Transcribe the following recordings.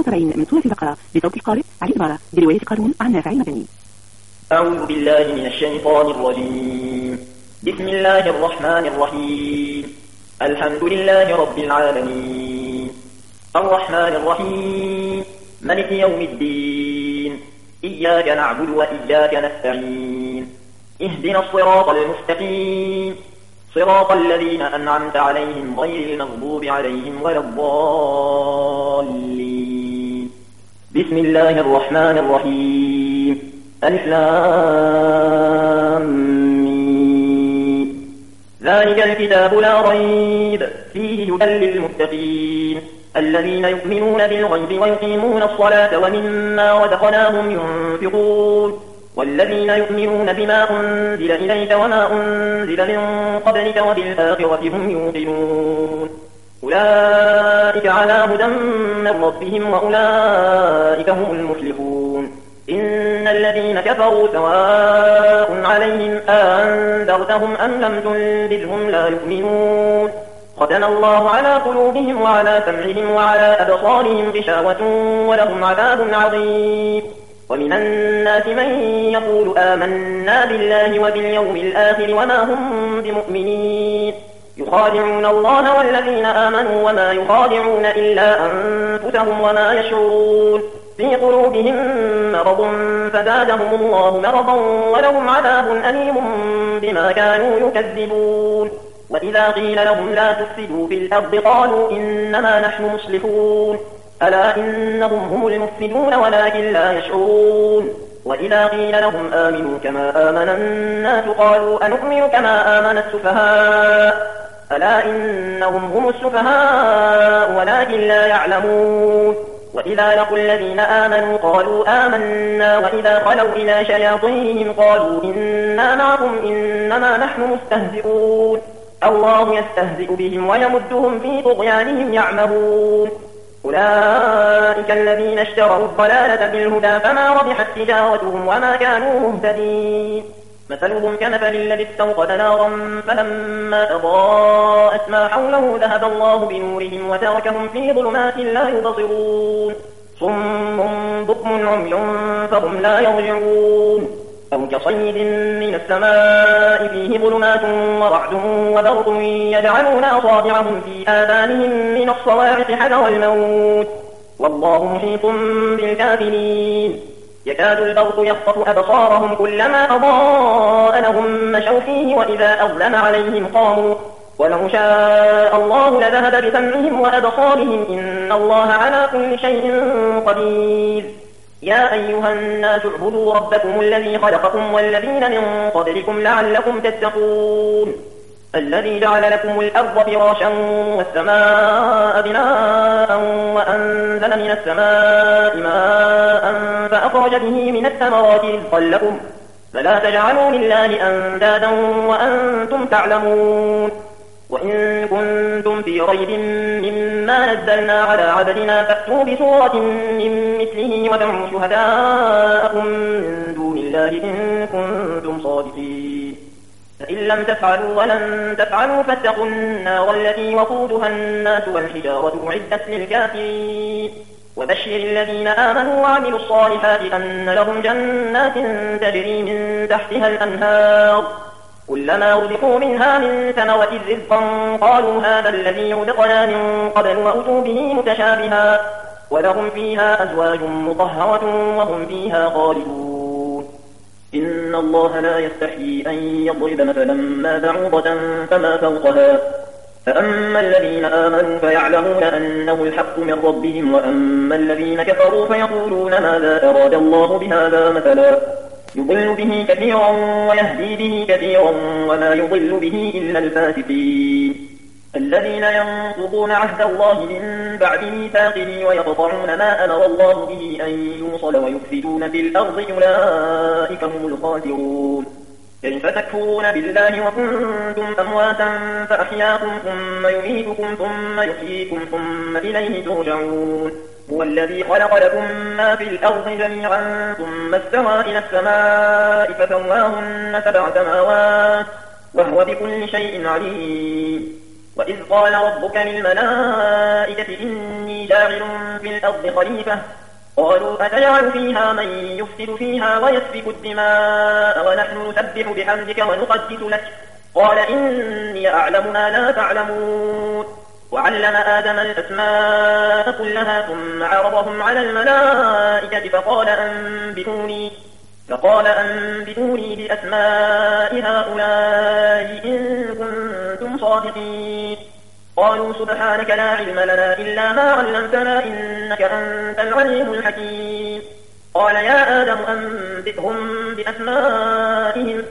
71 من سورة البقرة بصوت القارئ علي إبارة برواية قارون عن نافع المدني. أعوذ بالله من الشيطان الرجيم. بسم الله الرحمن الرحيم. الحمد لله رب العالمين الرحمن الرحيم مالك يوم الدين إياك نعبد وإياك نستعين اهدنا الصراط المستقيم صراط الذين أنعمت عليهم غير المغضوب عليهم ولا الضالين. بسم الله الرحمن الرحيم. ألف لام ميم. ذلك الكتاب لا ريب فيه هدى للمتقين الذين يؤمنون بالغيب ويقيمون الصلاة ومما رزقناهم ينفقون والذين يؤمنون بما أنزل إليك وما أنزل من قبلك وبالآخرة هم يوقنون أولئك على هدى من ربهم وأولئك هم المفلحون. إن الذين كفروا سواء عليهم أنذرتهم أم لم تنذرهم لا يؤمنون ختم الله على قلوبهم وعلى سمعهم وعلى أبصارهم غشاوة ولهم عذاب عظيم. ومن الناس من يقول آمنا بالله وباليوم الآخر وما هم بمؤمنين يخادعون الله والذين آمنوا وما يخادعون إلا أنفسهم وما يشعرون في قلوبهم مرض فزادهم الله مرضا ولهم عذاب أليم بما كانوا يكذبون. وإذا قيل لهم لا تفسدوا في الأرض قالوا إنما نحن مصلحون ألا إنهم هم المفسدون ولكن لا يشعرون. وإذا قيل لهم آمنوا كما آمن الناس قالوا أنؤمن كما آمن السفهاء ألا إنهم هم السفهاء ولكن لا يعلمون. وإذا لقوا الذين آمنوا قالوا آمنا وإذا خلوا إلى شياطينهم قالوا إنا معكم إنما نحن مستهزئون الله يستهزئ بهم ويمدهم في طغيانهم يعمهون. أولئك الذين اشتروا الضلالة بالهدى فما ربحت تجارتهم وما كانوا مهتدين. مثلهم كمثل الذي استوقد نارا فلما أضاءت ما حوله ذهب الله بنورهم وتركهم في ظلمات لا يبصرون صم بكم عمي فهم لا يرجعون. أو كصيد من السماء فيه ظلمات ورعد وبرق يجعلون أصابعهم في آذانهم من الصواعق حذر الموت والله محيط بالكافرين. يكاد البرق يخطف أبصارهم كلما أضاء لهم مشوا فيه وإذا أظلم عليهم قاموا ولو شاء الله لذهب بسمعهم وأبصارهم إن الله على كل شيء قدير. يا أيها الناس اعبدوا ربكم الذي خلقكم والذين من قبلكم لعلكم تتقون الذي جعل لكم الأرض فراشا والسماء بناء وأنزل من السماء ماء فأخرج به من الثمرات رزقا لكم فلا تجعلوا لله أندادا وأنتم تعلمون. وإن كنتم في ريب مما نزلنا على عبدنا فأتوا بسورة من مثله ودعوا شهداءكم من دون الله إن كنتم صادقين فإن لم تفعلوا ولن تفعلوا فاتقوا النار التي وقودها الناس والحجارة أعدت للكافرين. وبشر الذين آمنوا وعملوا الصالحات أن لهم جنات تجري من تحتها الأنهار كلما رزقوا منها من ثمرة رزقا قالوا هذا الذي رزقنا من قبل وأتوا به متشابها ولهم فيها أزواج مطهرة وهم فيها خالدون. إن الله لا يستحيي أن يضرب مثلا ما بعوضة فما فوقها فأما الذين آمنوا فيعلمون أنه الحق من ربهم وأما الذين كفروا فيقولون ماذا أراد الله بهذا مثلا يضل به كثيرا ويهدي به كثيرا وما يضل به إلا الفاسقين. الذين ينقضون عهد الله من بعد ميثاقه ويقطعون ما أمر الله به أن يوصل ويفسدون في الأرض أولئك هم الخاسرون. كيف تكفرون بالله وكنتم أمواتا فأحياكم ثم يميتكم ثم يحييكم ثم إليه ترجعون. هو الذي خلق لكم ما في الأرض جميعا ثم استوى إلى السماء فسواهن 7 سماوات وهو بكل شيء عليم. وإذ قال ربك للملائكة إني جاعل في الأرض خليفة قالوا أتجعل فيها من يفسد فيها ويسفك الدماء ونحن نسبح بحمدك ونقدس لك قال إني أعلم ما لا تعلمون وعلم آدم الأسماء كلها ثم عرضهم على الملائكة فقال أنبئوني بأسماء هؤلاء إن كنتم صادقين قالوا سبحانك لا علم لنا إلا ما علمتنا إنك أنت العليم الحكيم قال يا آدم أنبئهم بأسمائهم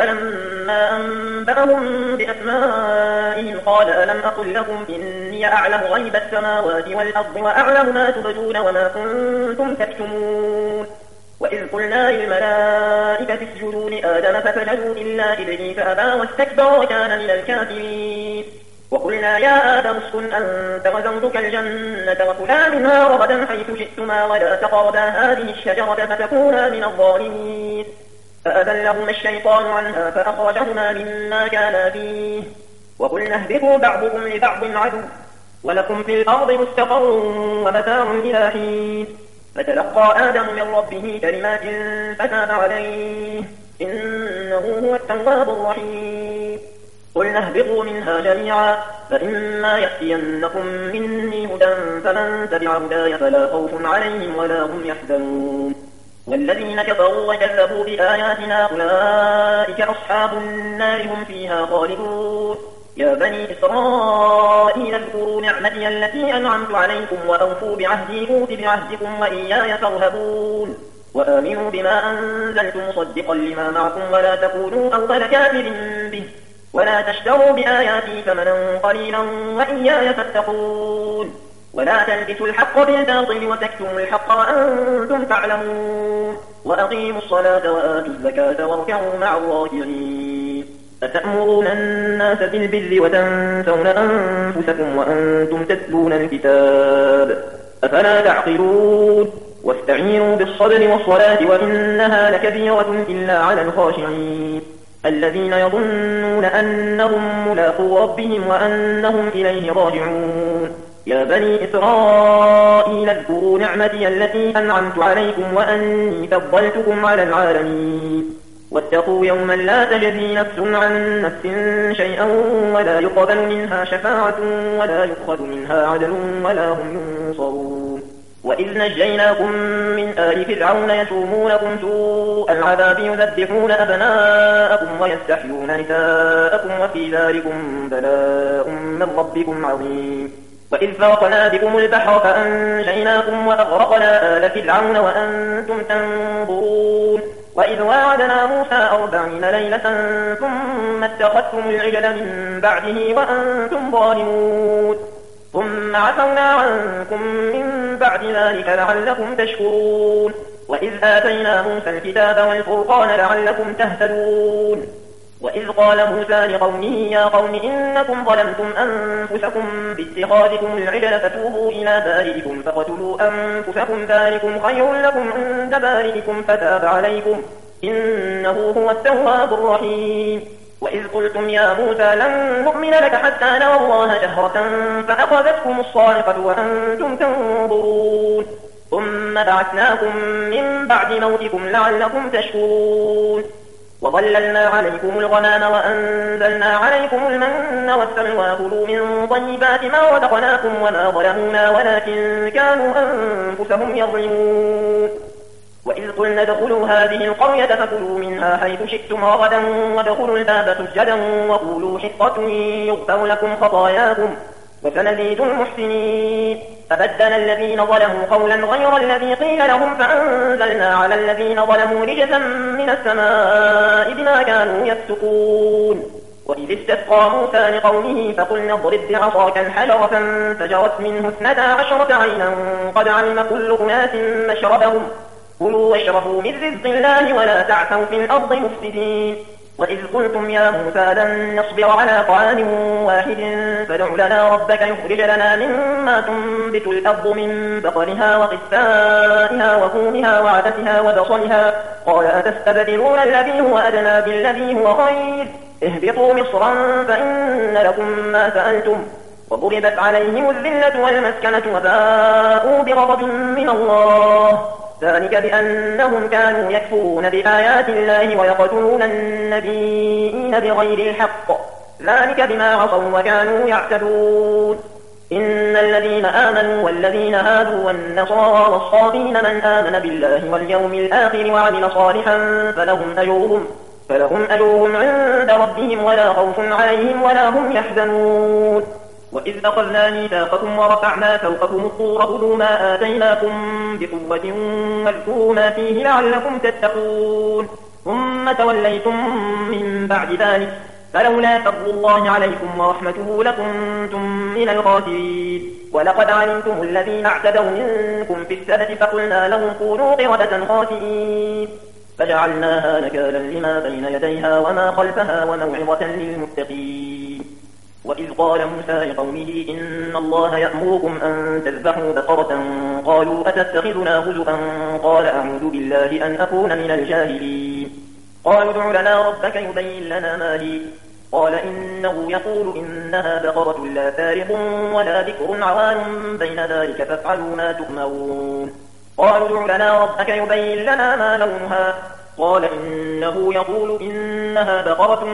فلما أنبأهم بأسمائهم قال ألم أقل لكم إني أعلم غيب السماوات والأرض وأعلم ما تبدون وما كنتم تكتمون وإذ قلنا للملائكة اسجدوا لآدم فسجدوا إلا إبليس أبى واستكبر وكان من الكافرين وقلنا يا آدم اسكن أنت وزوجك الجنة وكلا منها رغدا حيث شئتما ولا تقربا هذه الشجرة فتكونا من الظالمين فأذلهما الشيطان عنها فأخرجهما مما كانا فيه وقلنا اهبطوا بعضكم لبعض عدو ولكم في الأرض مستقر ومتاع إلى حين فتلقى آدم من ربه كلمات فتاب عليه إنه هو التواب الرحيم قلنا اهبطوا منها جميعا فإما يأتينكم مني هدى فمن تبع هداي فلا خوف عليهم ولا هم يحزنون والذين كفروا وكذبوا بآياتنا أولئك أصحاب النار هم فيها خالدون يا بني إسرائيل اذكروا نعمتي التي أنعمت عليكم وأوفوا بعهدي أوف بعهدكم وإياي فارهبون وآمنوا بما أنزلت مصدقا لما معكم ولا تكونوا أول كافر به ولا تشتروا بآياتي ثمنا قليلا وإياي فاتقون ولا تلبسوا الحق بالباطل وتكتموا الحق وأنتم تعلمون وأقيموا الصلاة وآتوا الزكاة واركعوا مع الراكعين أتأمرون الناس بالبر وتنسون أنفسكم وأنتم تتلون الكتاب أفلا تعقلون واستعينوا بالصبر والصلاة وإنها لكبيرة إلا على الخاشعين الذين يظنون أنهم ملاقو ربهم وأنهم إليه راجعون يا بني إسرائيل اذكروا نعمتي التي أنعمت عليكم وأني فضلتكم على العالمين واتقوا يوما لا تجزي نفس عن نفس شيئا ولا يقبل منها شفاعة ولا يؤخذ منها عدل ولا هم ينصرون وإذ نجيناكم من آل فرعون يسومونكم سوء العذاب يذبحون أبناءكم ويستحيون نساءكم وفي ذلكم بلاء من ربكم عظيم وإذ فرقنا بكم البحر فأنجيناكم وأغرقنا آل فرعون وأنتم تنظرون وإذ واعدنا موسى 40 ليلة ثم اتخذتم العجل من بعده وأنتم ظالمون ثم عفونا عنكم من بعد ذلك لعلكم تشكرون وإذ آتينا موسى الكتاب والفرقان لعلكم تهتدون وإذ قال موسى لقومه يا قوم إنكم ظلمتم أنفسكم باتخاذكم العجل فتوبوا إلى بارئكم فقتلوا أنفسكم ذلكم خير لكم عند بارئكم فتاب عليكم إنه هو التواب الرحيم وإذ قلتم يا موسى لن نؤمن لك حتى نرى الله جهرة فأخذتكم الصاعقة وأنتم تنظرون ثم بعثناكم من بعد موتكم لعلكم تشكرون وظللنا عليكم الغمام وأنزلنا عليكم المن والسلوى كلوا من طيبات ما رزقناكم وما ظلمونا ولكن كانوا أنفسهم يظلمون وإذ قلنا ادخلوا هذه القرية فكلوا منها حيث شئتم رغدا وادخلوا الباب سجدا وقولوا حطة يغفر لكم خطاياكم وسنزيد المحسنين فبدل الذين ظلموا قولا غير الذي قيل لهم فأنزلنا على الذين ظلموا رجزا من السماء بما كانوا يفسقون وإذ استسقى موسى لقومه فقلنا اضرب بعصاك الحجر فانفجرت منه 12 عينا قد علم كل أناس مشربهم كلوا واشربوا من رزق الله ولا تعثوا في الأرض مفسدين وإذ قلتم يا موسى لن نصبر على طعام واحد فادع لنا ربك يخرج لنا مما تنبت الأرض من بقلها وقثائها وفومها وعدسها وبصلها قال أتستبدلون الذي هو أدنى بالذي هو خير اهبطوا مصرا فإن لكم ما سألتم وضربت عليهم الذلة والمسكنة وباءوا بغضب من الله ذلك بأنهم كانوا يكفرون بآيات الله ويقتلون النبيين بغير الحق ذلك بما عصوا وكانوا يعتدون إن الذين آمنوا والذين هادوا والنصارى والصابين من آمن بالله واليوم الآخر وعمل صالحا فلهم أجرهم عند ربهم ولا خوف عليهم ولا هم يحزنون وإذ أخذنا ميثاقكم ورفعنا فوقكم الطور خذوا ما آتيناكم بقوة واذكروا ما فيه لعلكم تتقون ثم توليتم من بعد ذلك فلولا فضل الله عليكم ورحمته لكنتم من الخاسرين ولقد علمتم الذين اعتدوا منكم في السبت فقلنا لهم كونوا قردة خاسئين فجعلناها نكالا لما بين يديها وما خلفها وموعظة للمتقين وإذ قال موسى لقومه إن الله يأمركم أن تذبحوا بقرة قالوا أتتخذنا هزؤا قال أعوذ بالله أن أكون من الجاهلين قالوا ادع لنا ربك يبين لنا ما هي قال إنه يقول إنها بقرة لا فارغ ولا بكر عوان بين ذلك فافعلوا ما تؤمرون قالوا ادع لنا ربك يبين لنا ما لونها قال إنه يقول إنها بقرة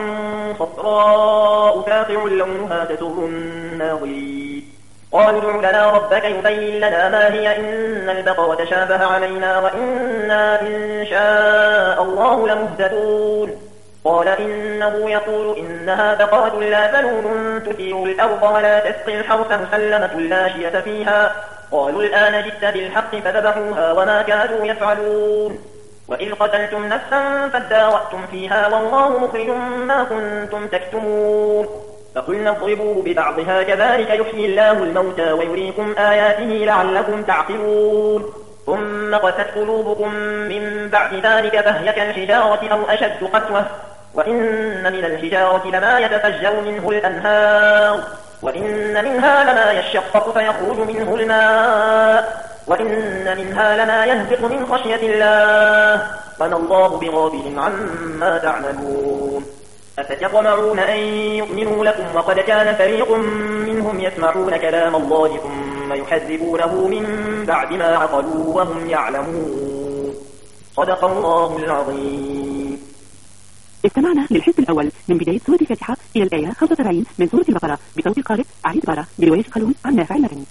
صفراء فاقع لونها تسر الناظرين قالوا ادع لنا ربك يبين لنا ما هي إن البقرة شابه علينا وإنا إن شاء الله لمهتدون قال إنه يقول إنها بقرة لا ذلول تثير الأرض ولا تسقي الحرث مسلمة لا شية فيها قالوا الآن جئت بالحق فذبحوها وما كادوا يفعلون وإذ قتلتم نفسا فادارأتم فيها والله مخرج ما كنتم تكتمون فقلنا اضربوه ببعضها كذلك يحيي الله الموتى ويريكم آياته لعلكم تعقلون ثم قست قلوبكم من بعد ذلك فهي كالحجارة أو أشد قسوة وإن من الحجارة لما يتفجر منه الأنهار وإن منها لما يشقق فيخرج منه الماء وإن منها لما يهبط من خشية الله وما الله بغافل عما تعملون أفتطمعون أن يؤمنوا لكم وقد كان فريق منهم يسمعون كلام الله ثم يحذبونه من بعد ما عقلوا وهم يعلمون صدق الله العظيم. استمعنا للحزب الأول من بداية سورة الفاتحة إلى الآية 75 من سورة البقرة بصوت القارئ علي دبارة برواية قالون عن نافع المدني.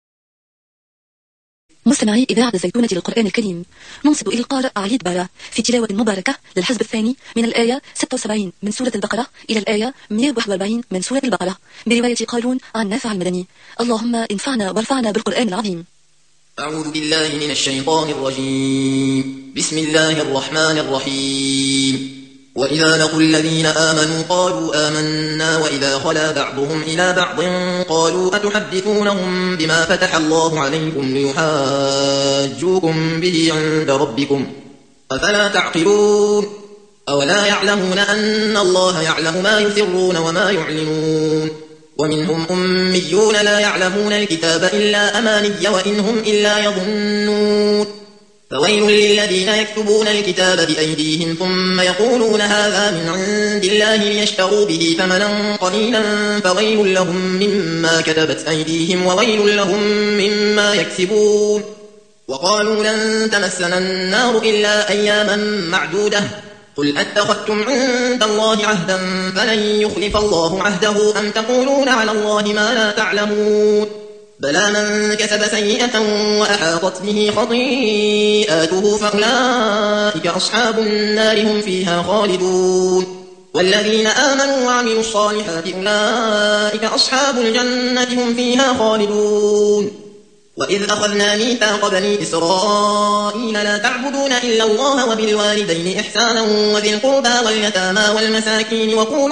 مستمعي إذاعة الزيتونة للقرآن الكريم، ننصت إلى القارئ علي دبارة في تلاوة مباركة للحزب الثاني من الآية 76 من سورة البقرة إلى الآية 141 من سورة البقرة برواية قالون عن نافع المدني. اللهم انفعنا وارفعنا بالقرآن العظيم. أعوذ بالله من الشيطان الرجيم. بسم الله الرحمن الرحيم. وإذا لقوا الذين آمنوا قالوا آمنا وإذا خلا بعضهم إلى بعض قالوا أتحدثونهم بما فتح الله عليكم ليحاجوكم به عند ربكم أفلا تعقلون أولا يعلمون أن الله يعلم ما يسرون وما يعلنون ومنهم أميون لا يعلمون الكتاب إلا أماني وإنهم إلا يظنون فويل للذين يكتبون الكتاب بأيديهم ثم يقولون هذا من عند الله ليشتروا به ثمنا قليلا فويل لهم مما كتبت أيديهم وويل لهم مما يكسبون وقالوا لن تمسنا النار إلا أياما معدودة قل أتخذتم عند الله عهدا فلن يخلف الله عهده أم تقولون على الله ما لا تعلمون بلى من كسب سيئة وأحاطت به خطيئاته فأولئك أصحاب النار هم فيها خالدون والذين آمنوا وعملوا الصالحات أولئك أصحاب الجنة هم فيها خالدون وإذ أخذنا ميثاق بني إسرائيل لا تعبدون إلا الله وبالوالدين إحسانا وذي القربى واليتامى والمساكين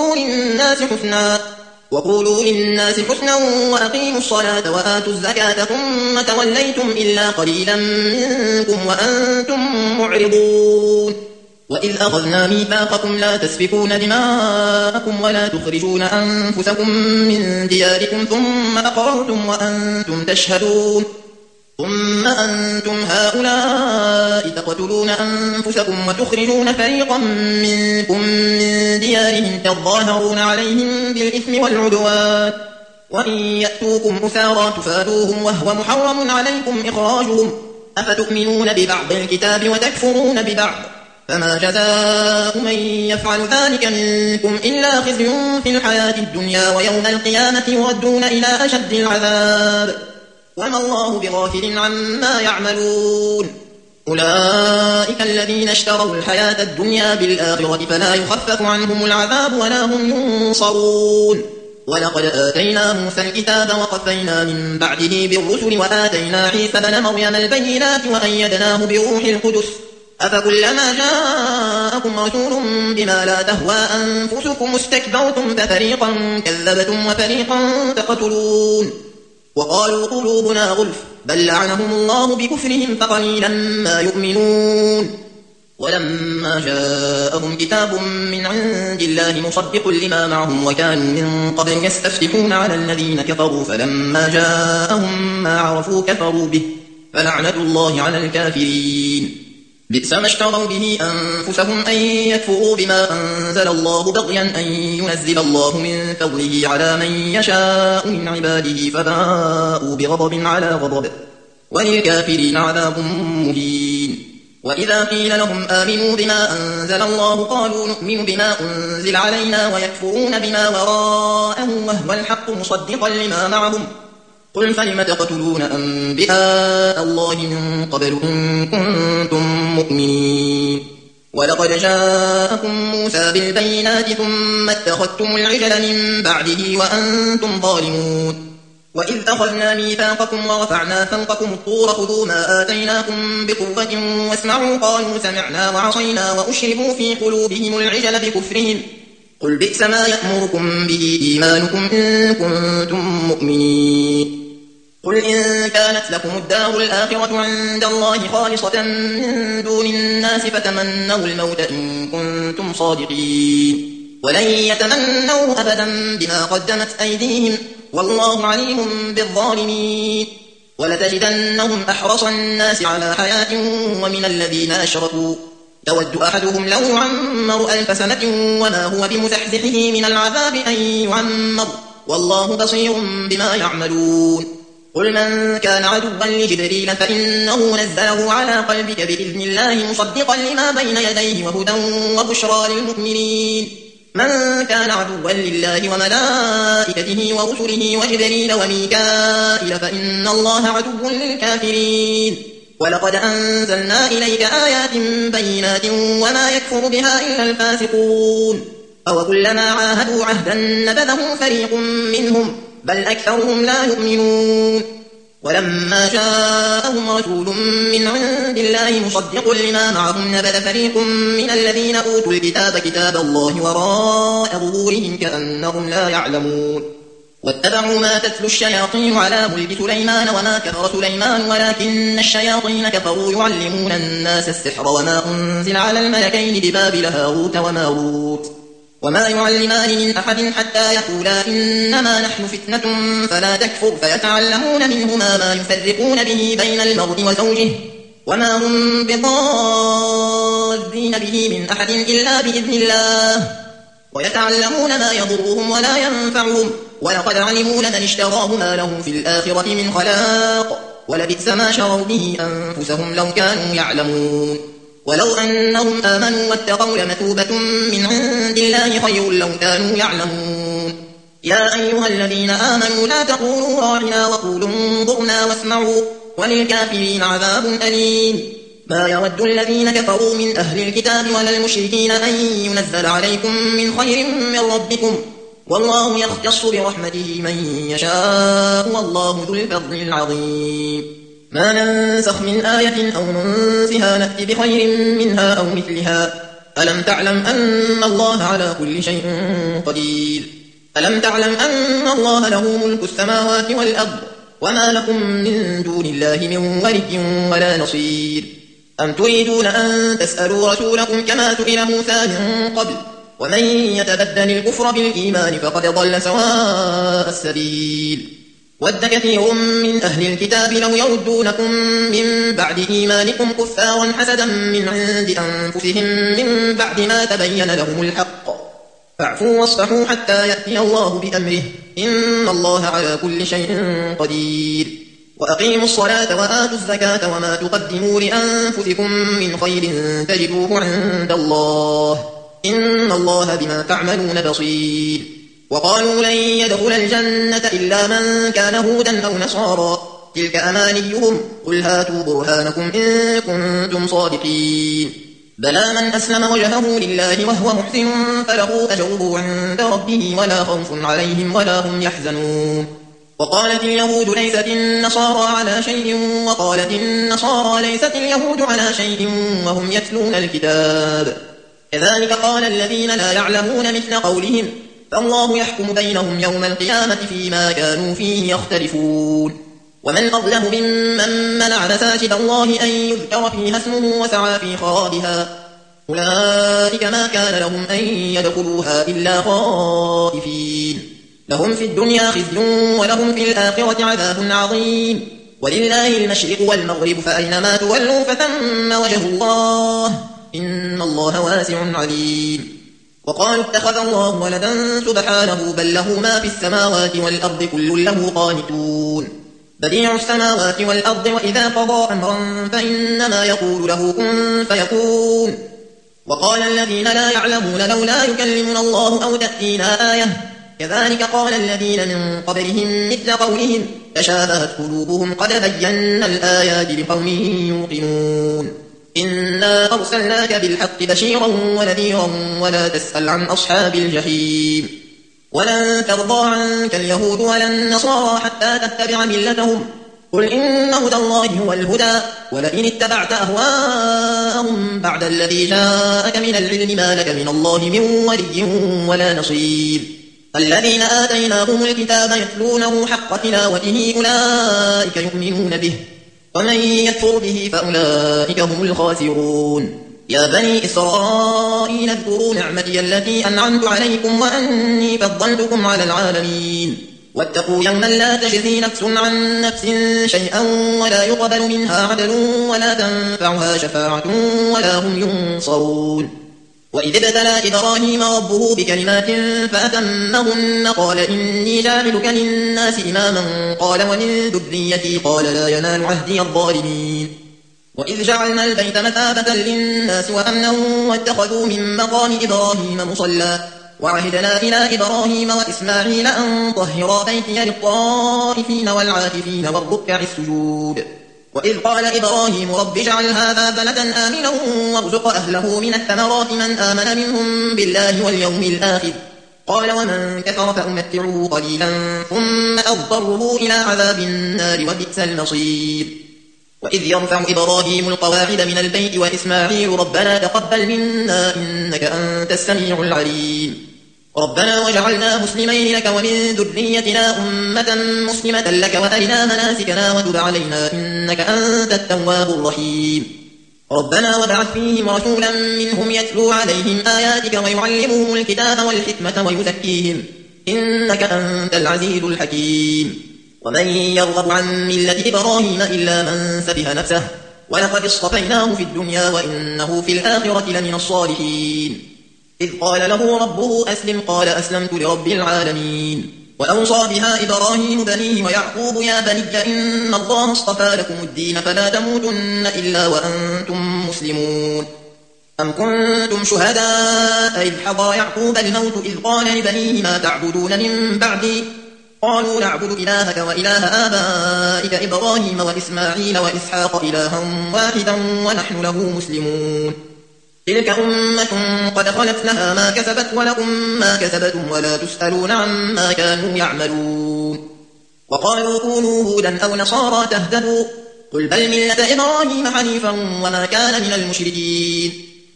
وقولوا للناس حسنا وأقيموا الصلاة وآتوا الزكاة ثم توليتم إلا قليلا منكم وأنتم معرضون وإذ أخذنا ميثاقكم لا تسفكون دماءكم ولا تخرجون أنفسكم من دياركم ثم أقررتم وأنتم تشهدون ثم أنتم هؤلاء تقتلون أنفسكم وتخرجون فريقا منكم من ديارهم تظاهرون عليهم بالإثم والعدوان وإن يأتوكم أسارى تفادوهم وهو محرم عليكم إخراجهم أفتؤمنون ببعض الكتاب وتكفرون ببعض فما جزاء من يفعل ذلك منكم إلا خزي في الحياة الدنيا ويوم القيامة يردون إلى أشد العذاب وما الله بغافل عما يعملون أولئك الذين اشتروا الحياة الدنيا بالآخرة فلا يخفف عنهم العذاب ولا هم ينصرون ولقد آتينا موسى الكتاب وقفينا من بعده بالرسل وآتينا عيسى ابن مريم البينات وأيدناه بروح القدس أفكلما جاءكم رسول بما لا تهوى أنفسكم استكبرتم ففريقا كذبتم وفريقا تقتلون وقالوا قلوبنا غلف بل لعنهم الله بكفرهم فقليلا ما يؤمنون ولما جاءهم كتاب من عند الله مصدق لما معهم وكانوا من قبل يستفتحون على الذين كفروا فلما جاءهم ما عرفوا كفروا به فلعنة الله على الكافرين بئس ما اشتروا به أنفسهم أن يكفروا بما أنزل الله بغيا أن ينزل الله من فضله على من يشاء من عباده فباءوا بغضب على غضب وللكافرين عذاب مهين وإذا قيل لهم آمنوا بما أنزل الله قالوا نؤمن بما أنزل علينا ويكفرون بما وراءه وهو الحق مصدقا لما معهم قل فلم تقتلون أنبياء الله من قبل إن كنتم مؤمنين ولقد جاءكم موسى بالبينات ثم اتخذتم العجل من بعده وأنتم ظالمون وإذ أخذنا ميثاقكم ورفعنا فوقكم الطور خذوا ما آتيناكم بقوة واسمعوا قالوا سمعنا وعصينا وأشربوا في قلوبهم العجل بكفرهم قل بئس ما يأمركم به إيمانكم إن كنتم مؤمنين قل إن كانت لكم الدار الآخرة عند الله خالصة من دون الناس فتمنوا الموت إن كنتم صادقين ولن يتمنوا أبدا بما قدمت أيديهم والله عليم بالظالمين ولتجدنهم أحرص الناس على حياة ومن الذين أشركوا يود أحدهم لو يعمر 1000 سنة وما هو بمزحزحه من العذاب أن يعمر والله بصير بما يعملون قل من كان عدوا لجبريل فإنه نزله على قلبك بإذن الله مصدقا لما بين يديه وهدى وبشرى للمؤمنين من كان عدوا لله وملائكته ورسله وجبريل وميكائيل فإن الله عدو للكافرين ولقد أنزلنا إليك آيات بينات وما يكفر بها إلا الفاسقون أوكلما عاهدوا عهدا نبذه فريق منهم بل أكثرهم لا يؤمنون ولما جاءهم رسول من عند الله مصدق لما معهم نبذ فريق من الذين أوتوا الكتاب كتاب الله وراء ظهورهم كأنهم لا يعلمون واتبعوا ما تتلو الشياطين على ملك سليمان وما كفر سليمان ولكن الشياطين كفروا يعلمون الناس السحر وما أنزل على الملكين ببابل هاروت وماروت وما يعلمان من أحد حتى يقولا إنما نحن فتنة فلا تكفر فيتعلمون منهما ما يفرقون به بين المرء وزوجه وما هم بضارين به من أحد إلا بإذن الله ويتعلمون ما يضرهم ولا ينفعهم ولقد علموا لمن اشتراه ما له في الآخرة من خلاق ولبئس ما شروا به أنفسهم لو كانوا يعلمون ولو أنهم آمنوا واتقوا لمثوبة من عند الله خير لو كانوا يعلمون يا أيها الذين آمنوا لا تقولوا راعنا وقولوا انظرنا واسمعوا وللكافرين عذاب أليم ما يود الذين كفروا من أهل الكتاب ولا المشركين أن ينزل عليكم من خير من ربكم والله يختص برحمته من يشاء والله ذو الفضل العظيم ما ننسخ من آية أو ننسها نأتي بخير منها أو مثلها ألم تعلم أن الله على كل شيء قدير ألم تعلم أن الله له ملك السماوات والأرض وما لكم من دون الله من ولي ولا نصير أم تريدون أن تسألوا رسولكم كما سئل موسى من قبل ومن يتبدل الكفر بالإيمان فقد ضل سواء السبيل ود كثير من أهل الكتاب لو يردونكم من بعد إيمانكم كفارا حسدا من عند أنفسهم من بعد ما تبين لهم الحق فاعفوا واصفحوا حتى يأتي الله بأمره إن الله على كل شيء قدير وأقيموا الصلاة وآتوا الزكاة وما تقدموا لأنفسكم من خير تجدوه عند الله إن الله بما تعملون بصير وقالوا لن يدخل الجنة إلا من كان هودا أو نصارى تلك أمانيهم قل هاتوا برهانكم إن كنتم صادقين بلى من أسلم وجهه لله وهو محسن فله أجره عند ربه ولا خوف عليهم ولا هم يحزنون وقالت اليهود ليست النصارى على شيء وقالت النصارى ليست اليهود على شيء وهم يتلون الكتاب كذلك قال الذين لا يعلمون مثل قولهم فالله يحكم بينهم يوم القيامة فيما كانوا فيه يختلفون ومن أظلم ممن منع مساجد الله أن يذكر فيها اسمه وسعى في خرابها أولئك ما كان لهم أن يدخلوها إلا خائفين لهم في الدنيا خزي ولهم في الآخرة عذاب عظيم ولله المشرق والمغرب فأينما تولوا فثم وجه الله إن الله واسع عليم وقالوا اتخذ الله ولدا سبحانه بل له ما في السماوات والأرض كل له قانتون بديع السماوات والأرض وإذا قضى أمرا فإنما يقول له كن فيكون وقال الذين لا يعلمون لولا يكلمنا الله أو تأتينا آية كذلك قال الذين من قبلهم مثل قولهم تشابهت قلوبهم قد بينا الآيات لقوم يوقنون إنا أرسلناك بالحق بشيرا ونذيرا ولا تسأل عن أصحاب الجحيم ولن ترضى عنك اليهود ولا النصارى حتى تتبع ملتهم قل إن هدى الله هو الهدى ولئن اتبعت أهواءهم بعد الذي جاءك من العلم ما لك من الله من ولي ولا نصير الذين آتيناهم الكتاب يتلونه حق تلاوته أولئك يؤمنون به ومن يكفر به فأولئك هم الخاسرون يا بني إسرائيل اذكروا نعمتي التي أنعمت عليكم وأني فضلتكم على العالمين واتقوا يوما لا تجزي نفس عن نفس شيئا ولا يقبل منها عدل ولا تنفعها شفاعة ولا هم ينصرون وإذ ابتلى إبراهيم ربه بكلمات فأتمهن قال إني جاعلك للناس إماما قال ومن ذريتي قال لا ينال عهدي الظالمين وإذ جعلنا البيت مثابة للناس وأمنا واتخذوا من مقام إبراهيم مصلى وعهدنا إلى إبراهيم وإسماعيل أن طهرا بيتي للطائفين والعاكفين والركع السجود وإذ قال إبراهيم رب اجعل هذا بلدا آمنا وارزق أهله من الثمرات من آمن منهم بالله واليوم الآخر قال ومن كفر فأمتعه قليلا ثم أضطره إلى عذاب النار وبئس المصير وإذ يرفع إبراهيم القواعد من البيت وإسماعيل ربنا تقبل منا إنك أنت السميع العليم ربنا واجعلنا مسلمين لك ومن ذريتنا أمة مسلمة لك وأرنا مناسكنا وتب علينا إنك أنت التواب الرحيم ربنا وابعث فيهم رسولا منهم يتلو عليهم آياتك ويعلمهم الكتاب والحكمة ويزكيهم إنك أنت العزيز الحكيم ومن يرغب عن ملة إبراهيم إلا من سفه نفسه ولقد اصطفيناه في الدنيا وإنه في الآخرة لمن الصالحين إذ قال له ربه أسلم قال أسلمت لرب العالمين وأوصى بها إبراهيم بنيه ويعقوب يا بني إن الله اصطفى لكم الدين فلا تموتن إلا وأنتم مسلمون أم كنتم شهداء إذ حضر يعقوب الموت إذ قال لبنيه ما تعبدون من بعدي قالوا نعبد إلهك وإله آبائك إبراهيم وإسماعيل وإسحاق إلها واحدا ونحن له مسلمون تلك أمة قد خلت لها ما كسبت ولكم ما كسبتم ولا تسألون عما كانوا يعملون وقالوا كونوا هودا أو نصارى تهتدوا قل بل ملة إبراهيم حنيفا وما كان من المشركين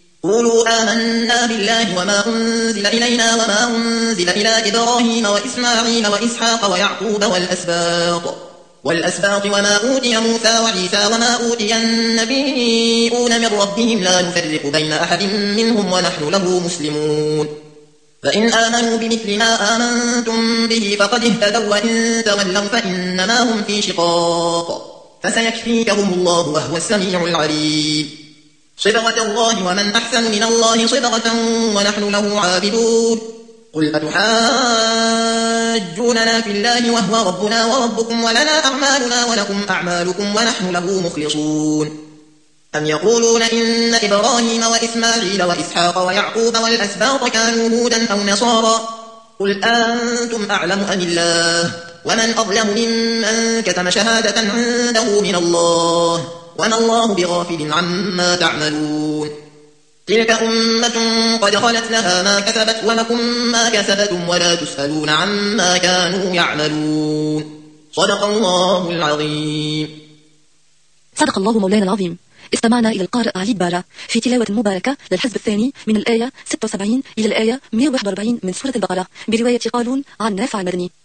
قولوا آمنا بالله وما أنزل إلينا وما أنزل إلى إبراهيم وإسماعيل وإسحاق ويعقوب والأسباط وما أوتي موسى وعيسى وما أوتي النبيون من ربهم لا نفرق بين أحد منهم ونحن له مسلمون فإن آمنوا بمثل ما آمنتم به فقد اهتدوا وإن تولوا فإنما هم في شقاق فسيكفيكهم الله وهو السميع العليم صبغة الله ومن أحسن من الله صبغة ونحن له عابدون قل أتحاجوننا في الله وهو ربنا وربكم ولنا أعمالنا ولكم أعمالكم ونحن له مخلصون أم يقولون إن إبراهيم وإسماعيل وإسحاق ويعقوب والأسباط كانوا هودا أو نصارى قل أنتم أعلم أم الله ومن أظلم ممن كتم شهادة عنده من الله وما الله بغافل عما تعملون تلك أمة قد خلت لها ما كسبت ولكم ما كسبتم ولا تسألون عما كانوا يعملون صدق الله العظيم. صدق الله مولانا العظيم. استمعنا إلى القارئ علي بارة في تلاوة مباركة للحزب الثاني من الآية 76 إلى الآية 141 من سورة البقرة برواية قالون عن نافع المدني.